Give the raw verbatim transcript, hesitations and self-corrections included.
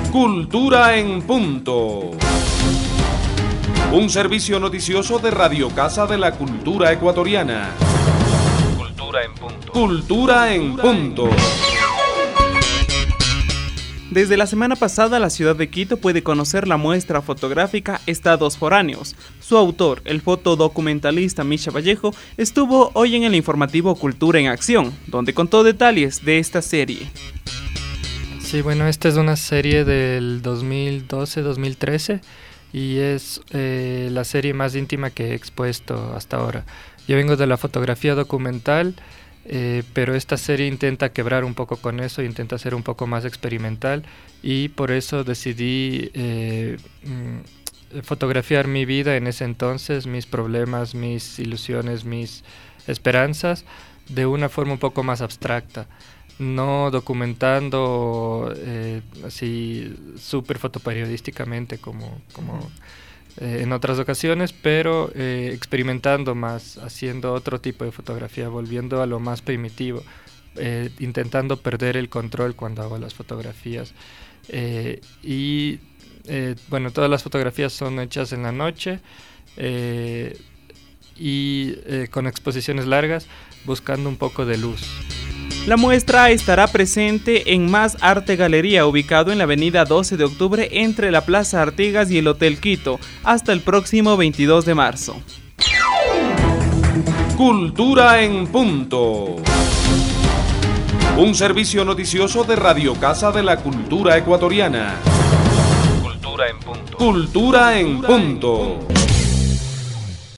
Cultura en Punto. Un servicio noticioso de Radio Casa de la Cultura Ecuatoriana. Cultura en Punto. Cultura en Punto. Desde la semana pasada, la ciudad de Quito puede conocer la muestra fotográfica Estados Foráneos. Su autor, el fotodocumentalista Misha Vallejo, estuvo hoy en el informativo Cultura en Acción, donde contó detalles de esta serie. Sí, bueno, esta es una serie del dos mil doce dos mil trece y es eh, la serie más íntima que he expuesto hasta ahora. Yo vengo de la fotografía documental, eh, pero esta serie intenta quebrar un poco con eso, intenta ser un poco más experimental y por eso decidí eh, mm, fotografiar mi vida en ese entonces, mis problemas, mis ilusiones, mis esperanzas, de una forma un poco más abstracta. No documentando eh, así súper fotoperiodísticamente como, como eh, en otras ocasiones, pero eh, experimentando más, haciendo otro tipo de fotografía, volviendo a lo más primitivo, eh, intentando perder el control cuando hago las fotografías. Eh, y eh, bueno, todas las fotografías son hechas en la noche eh, y eh, con exposiciones largas, buscando un poco de luz. La muestra estará presente en Más Arte Galería, ubicado en la avenida doce de octubre entre la Plaza Artigas y el Hotel Quito, hasta el próximo veintidós de marzo. Cultura en Punto. Un servicio noticioso de Radio Casa de la Cultura Ecuatoriana. Cultura en Punto. Cultura en Punto.